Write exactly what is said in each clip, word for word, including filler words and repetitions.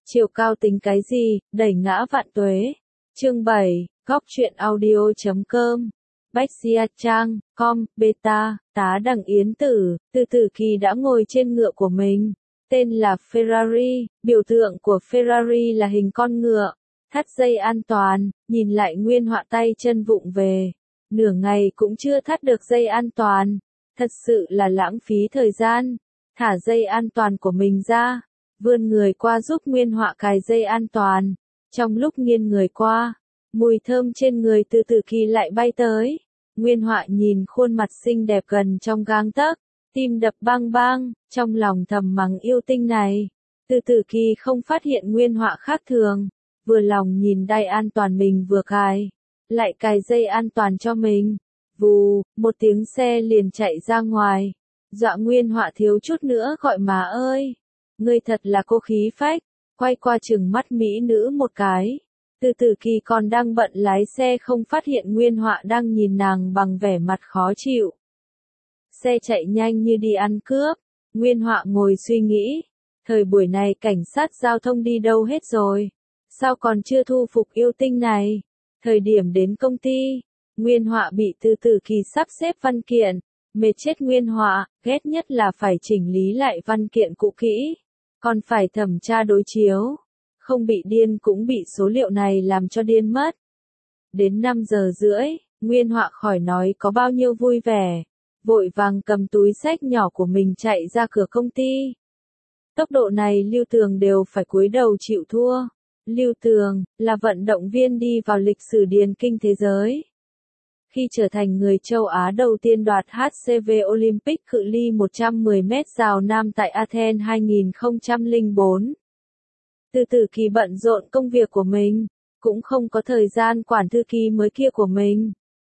Chiều cao tính cái gì, đẩy ngã vạn tuế. Chương bảy, góc truyện audio chấm com. Bách Trang, com, beta, tá đằng Yến Tử, Từ Tử Kỳ đã ngồi trên ngựa của mình. Tên là Ferrari, biểu tượng của Ferrari là hình con ngựa. Thắt dây an toàn, nhìn lại Nguyên Họa tay chân vụng về. Nửa ngày cũng chưa thắt được dây an toàn. Thật sự là lãng phí thời gian. Thả dây an toàn của mình ra. Vươn người qua giúp Nguyên Họa cài dây an toàn. Trong lúc nghiêng người qua, mùi thơm trên người Từ Tử Kỳ lại bay tới. Nguyên Họa nhìn khuôn mặt xinh đẹp gần trong gang tấc, tim đập bang bang, trong lòng thầm mắng yêu tinh này. Từ Tử Kỳ không phát hiện Nguyên Họa khác thường, vừa lòng nhìn đai an toàn mình vừa cài, lại cài dây an toàn cho mình. Vù, một tiếng xe liền chạy ra ngoài, dọa Nguyên Họa thiếu chút nữa gọi má ơi. Ngươi thật là cô khí phách, quay qua chừng mắt mỹ nữ một cái. Từ Tử Kỳ còn đang bận lái xe không phát hiện Nguyên Họa đang nhìn nàng bằng vẻ mặt khó chịu. Xe chạy nhanh như đi ăn cướp, Nguyên Họa ngồi suy nghĩ, thời buổi này cảnh sát giao thông đi đâu hết rồi, sao còn chưa thu phục yêu tinh này. Thời điểm đến công ty, Nguyên Họa bị Từ Tử Kỳ sắp xếp văn kiện, mệt chết Nguyên Họa, ghét nhất là phải chỉnh lý lại văn kiện cũ kỹ, còn phải thẩm tra đối chiếu. Không bị điên cũng bị số liệu này làm cho điên mất. Đến năm giờ rưỡi, Nguyên Họa khỏi nói có bao nhiêu vui vẻ, vội vàng cầm túi xách nhỏ của mình chạy ra cửa công ty. Tốc độ này Lưu Tường đều phải cúi đầu chịu thua. Lưu Tường là vận động viên đi vào lịch sử điền kinh thế giới. Khi trở thành người châu Á đầu tiên đoạt hát xê vê Olympic cự ly một trăm mười mét rào nam tại Athens hai nghìn không trăm lẻ bốn. Từ Tử Kỳ bận rộn công việc của mình, cũng không có thời gian quản thư ký mới kia của mình.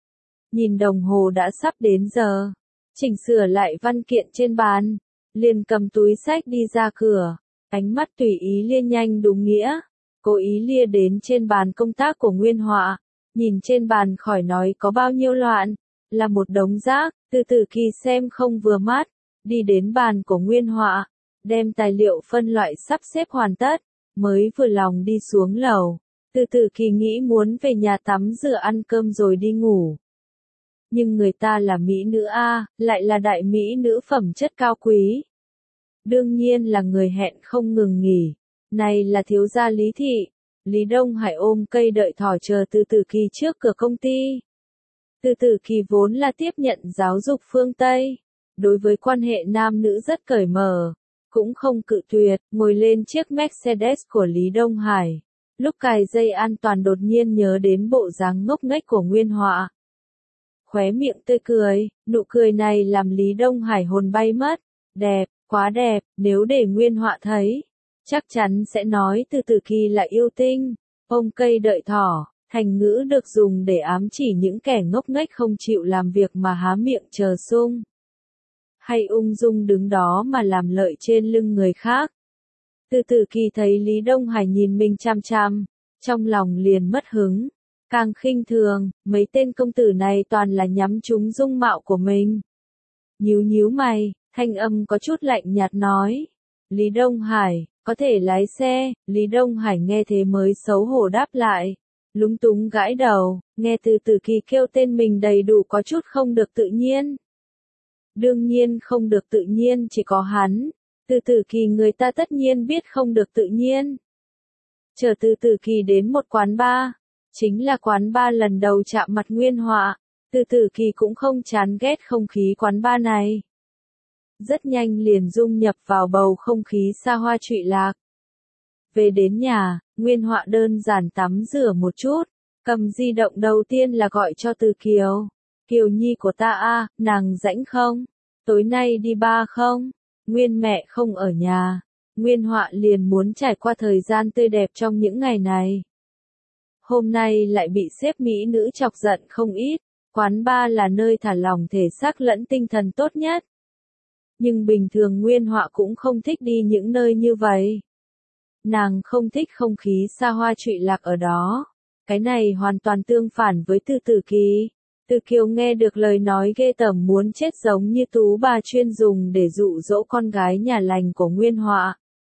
Nhìn đồng hồ đã sắp đến giờ, chỉnh sửa lại văn kiện trên bàn, liền cầm túi xách đi ra cửa, ánh mắt tùy ý lia nhanh đúng nghĩa, cố ý lia đến trên bàn công tác của Nguyên Họa, nhìn trên bàn khỏi nói có bao nhiêu loạn, là một đống rác. Từ Tử Kỳ xem không vừa mắt, đi đến bàn của Nguyên Họa, đem tài liệu phân loại sắp xếp hoàn tất. Mới vừa lòng đi xuống lầu, Từ Tử Kỳ nghĩ muốn về nhà tắm rửa ăn cơm rồi đi ngủ. Nhưng người ta là mỹ nữ a, lại là đại mỹ nữ phẩm chất cao quý. Đương nhiên là người hẹn không ngừng nghỉ. Này là thiếu gia Lý Thị. Lý Đông Hải ôm cây đợi thỏ chờ Từ Tử Kỳ trước cửa công ty. Từ Tử Kỳ vốn là tiếp nhận giáo dục phương Tây, đối với quan hệ nam nữ rất cởi mở. Cũng không cự tuyệt, ngồi lên chiếc Mercedes của Lý Đông Hải. Lúc cài dây an toàn đột nhiên nhớ đến bộ dáng ngốc nghếch của Nguyên Họa. Khóe miệng tươi cười, nụ cười này làm Lý Đông Hải hồn bay mất. Đẹp, quá đẹp, nếu để Nguyên Họa thấy, chắc chắn sẽ nói Từ Tử Kỳ là yêu tinh. Ôm cây đợi thỏ, thành ngữ được dùng để ám chỉ những kẻ ngốc nghếch không chịu làm việc mà há miệng chờ sung. Hay ung dung đứng đó mà làm lợi trên lưng người khác. Từ Tử Kỳ thấy Lý Đông Hải nhìn mình chăm chăm, trong lòng liền mất hứng, càng khinh thường, mấy tên công tử này toàn là nhắm trúng dung mạo của mình. Nhíu nhíu mày, thanh âm có chút lạnh nhạt nói, Lý Đông Hải, có thể lái xe. Lý Đông Hải nghe thế mới xấu hổ đáp lại, lúng túng gãi đầu, nghe Từ Tử Kỳ kêu tên mình đầy đủ có chút không được tự nhiên. Đương nhiên không được tự nhiên chỉ có hắn. Từ Tử Kỳ người ta tất nhiên biết không được tự nhiên. Chờ Từ Tử Kỳ đến một quán bar, chính là quán bar lần đầu chạm mặt Nguyên Họa. Từ Tử Kỳ cũng không chán ghét không khí quán bar này. Rất nhanh liền dung nhập vào bầu không khí xa hoa trụy lạc. Về đến nhà, Nguyên Họa đơn giản tắm rửa một chút, cầm di động đầu tiên là gọi cho Từ Kiều. Kiều Nhi của ta a, nàng rảnh không? Tối nay đi bar không? Nguyên mẹ không ở nhà. Nguyên Họa liền muốn trải qua thời gian tươi đẹp trong những ngày này. Hôm nay lại bị sếp mỹ nữ chọc giận không ít. Quán bar là nơi thả lỏng thể xác lẫn tinh thần tốt nhất. Nhưng bình thường Nguyên Họa cũng không thích đi những nơi như vậy. Nàng không thích không khí xa hoa trụy lạc ở đó. Cái này hoàn toàn tương phản với Từ Tử Kỳ. Từ Kiều nghe được lời nói ghê tởm muốn chết giống như tú bà chuyên dùng để dụ dỗ con gái nhà lành của Nguyên Họa.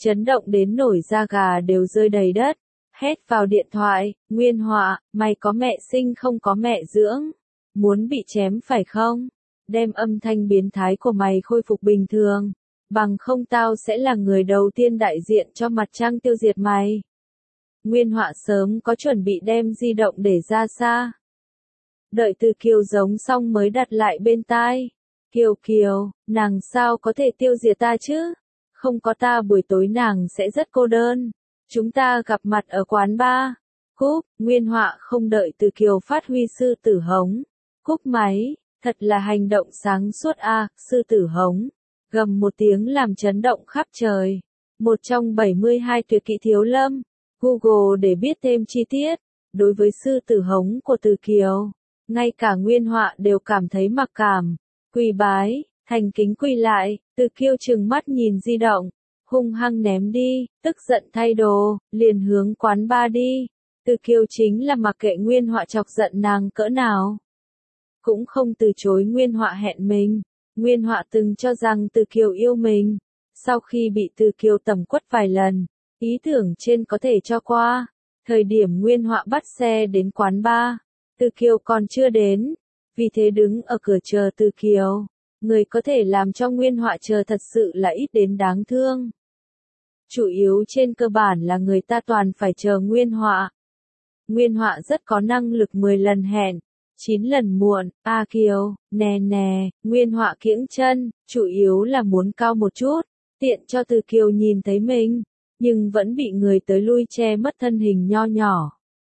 chấn động đến nổi da gà đều rơi đầy đất. Hét vào điện thoại, Nguyên Họa, mày có mẹ sinh không có mẹ dưỡng? Muốn bị chém phải không? Đem âm thanh biến thái của mày khôi phục bình thường. Bằng không tao sẽ là người đầu tiên đại diện cho mặt trăng tiêu diệt mày. Nguyên Họa sớm có chuẩn bị đem di động để ra xa. Đợi Từ Kiều giống xong mới đặt lại bên tai. Kiều Kiều, nàng sao có thể tiêu diệt ta chứ? Không có ta buổi tối nàng sẽ rất cô đơn. Chúng ta gặp mặt ở quán bar. Cúp, Nguyên Họa không đợi Từ Kiều phát huy sư tử hống. Cúp máy, thật là hành động sáng suốt a, à, sư tử hống. Gầm một tiếng làm chấn động khắp trời. Một trong bảy mươi hai tuyệt kỹ thiếu lâm. Google để biết thêm chi tiết. Đối với sư tử hống của Từ Kiều, ngay cả Nguyên Họa đều cảm thấy mặc cảm. Quỳ bái, thành kính quỳ lại, Từ Kiều trừng mắt nhìn di động. Hung hăng ném đi, tức giận thay đồ, liền hướng quán bar đi. Từ Kiều chính là mặc kệ Nguyên Họa chọc giận nàng cỡ nào. Cũng không từ chối Nguyên Họa hẹn mình. Nguyên Họa từng cho rằng Từ Kiều yêu mình. Sau khi bị Từ Kiều tẩm quất vài lần, ý tưởng trên có thể cho qua. Thời điểm Nguyên Họa bắt xe đến quán bar, Từ Kiều còn chưa đến. Vì thế đứng ở cửa chờ Từ Kiều. Người có thể làm cho Nguyên Họa chờ thật sự là ít đến đáng thương. Chủ yếu trên cơ bản là người ta toàn phải chờ Nguyên Họa. Nguyên Họa rất có năng lực mười lần hẹn, chín lần muộn. A Kiều, nè nè, Nguyên Họa kiễng chân, chủ yếu là muốn cao một chút, tiện cho Từ Kiều nhìn thấy mình, nhưng vẫn bị người tới lui che mất thân hình nho nhỏ.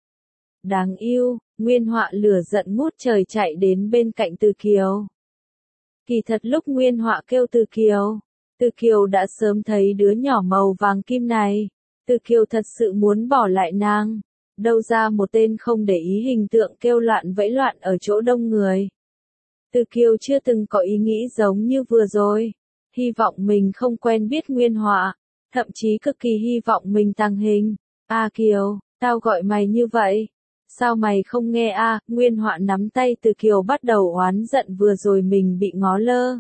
Đáng yêu, Nguyên Họa lửa giận ngút trời chạy đến bên cạnh Từ Kiều. Kỳ thật lúc Nguyên Họa kêu Từ Kiều, Từ Kiều đã sớm thấy đứa nhỏ màu vàng kim này. Từ Kiều thật sự muốn bỏ lại nàng. Đâu ra một tên không để ý hình tượng kêu loạn vẫy loạn ở chỗ đông người. Từ Kiều chưa từng có ý nghĩ giống như vừa rồi. Hy vọng mình không quen biết Nguyên Họa. Thậm chí cực kỳ hy vọng mình tăng hình. A Kiều, tao gọi mày như vậy. Sao mày không nghe a? À? Nguyên Họa nắm tay Từ Kiều bắt đầu oán giận vừa rồi mình bị ngó lơ.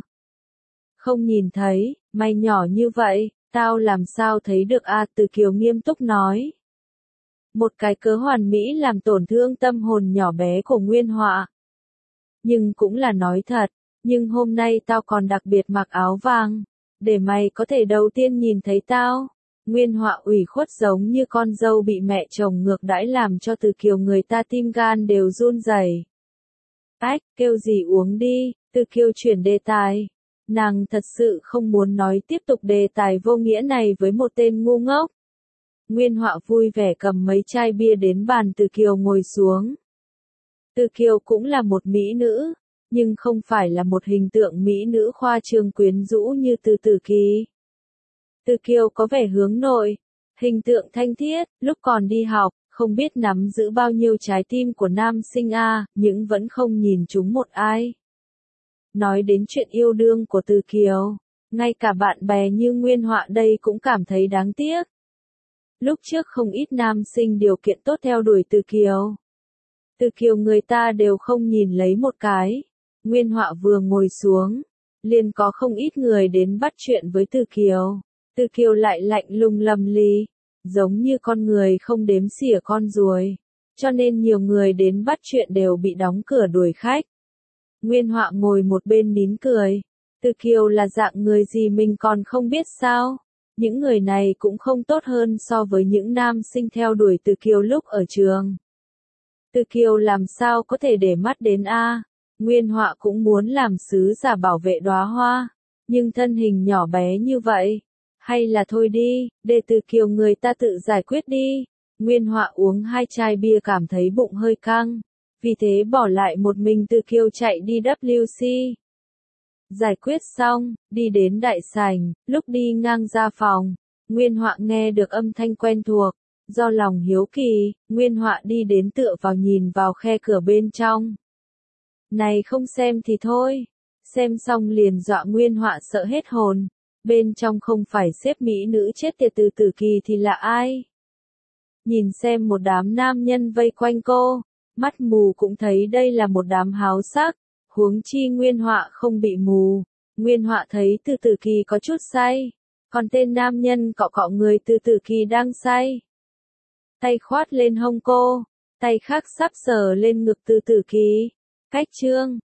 Không nhìn thấy, mày nhỏ như vậy, tao làm sao thấy được a? À? Từ Kiều nghiêm túc nói. Một cái cớ hoàn mỹ làm tổn thương tâm hồn nhỏ bé của Nguyên Họa. Nhưng cũng là nói thật, nhưng hôm nay tao còn đặc biệt mặc áo vàng, để mày có thể đầu tiên nhìn thấy tao. Nguyên Họa ủy khuất giống như con dâu bị mẹ chồng ngược đãi làm cho Từ Kiều người ta tim gan đều run rẩy. Ách, kêu gì uống đi, Từ Kiều chuyển đề tài. Nàng thật sự không muốn nói tiếp tục đề tài vô nghĩa này với một tên ngu ngốc. Nguyên Họa vui vẻ cầm mấy chai bia đến bàn Từ Kiều ngồi xuống. Từ Kiều cũng là một mỹ nữ, nhưng không phải là một hình tượng mỹ nữ khoa trương quyến rũ như Từ Tử Kỳ. Từ Kiều có vẻ hướng nội, hình tượng thanh thiết, lúc còn đi học, không biết nắm giữ bao nhiêu trái tim của nam sinh a, nhưng vẫn không nhìn chúng một ai. Nói đến chuyện yêu đương của Từ Kiều, ngay cả bạn bè như Nguyên Họa đây cũng cảm thấy đáng tiếc. Lúc trước không ít nam sinh điều kiện tốt theo đuổi Từ Kiều. Từ Kiều người ta đều không nhìn lấy một cái. Nguyên Họa vừa ngồi xuống, liền có không ít người đến bắt chuyện với Từ Kiều. Từ Kiều lại lạnh lùng lầm ly, giống như con người không đếm xỉa con ruồi. Cho nên nhiều người đến bắt chuyện đều bị đóng cửa đuổi khách. Nguyên Họa ngồi một bên nín cười. Từ Kiều là dạng người gì mình còn không biết sao? Những người này cũng không tốt hơn so với những nam sinh theo đuổi Từ Kiều lúc ở trường. Từ Kiều làm sao có thể để mắt đến a? Nguyên Họa cũng muốn làm sứ giả bảo vệ đóa hoa, nhưng thân hình nhỏ bé như vậy, hay là thôi đi, để Từ Kiều người ta tự giải quyết đi. Nguyên Họa uống hai chai bia cảm thấy bụng hơi căng, vì thế bỏ lại một mình Từ Kiều chạy đi W C. Giải quyết xong, đi đến đại sảnh, lúc đi ngang ra phòng, Nguyên Họa nghe được âm thanh quen thuộc. Do lòng hiếu kỳ, Nguyên Họa đi đến tựa vào nhìn vào khe cửa bên trong. Này không xem thì thôi. Xem xong liền dọa Nguyên Họa sợ hết hồn. Bên trong không phải xếp mỹ nữ chết tiệt Từ Tử Kỳ thì là ai? Nhìn xem một đám nam nhân vây quanh cô, mắt mù cũng thấy đây là một đám háo sắc. Huống chi Nguyên Họa không bị mù. Nguyên Họa thấy Từ Tử Kỳ có chút say. Còn tên nam nhân cọ cọ người Từ Tử Kỳ đang say. Tay khoát lên hông cô, tay khác sắp sờ lên ngực Từ Tử Kỳ. Cách chương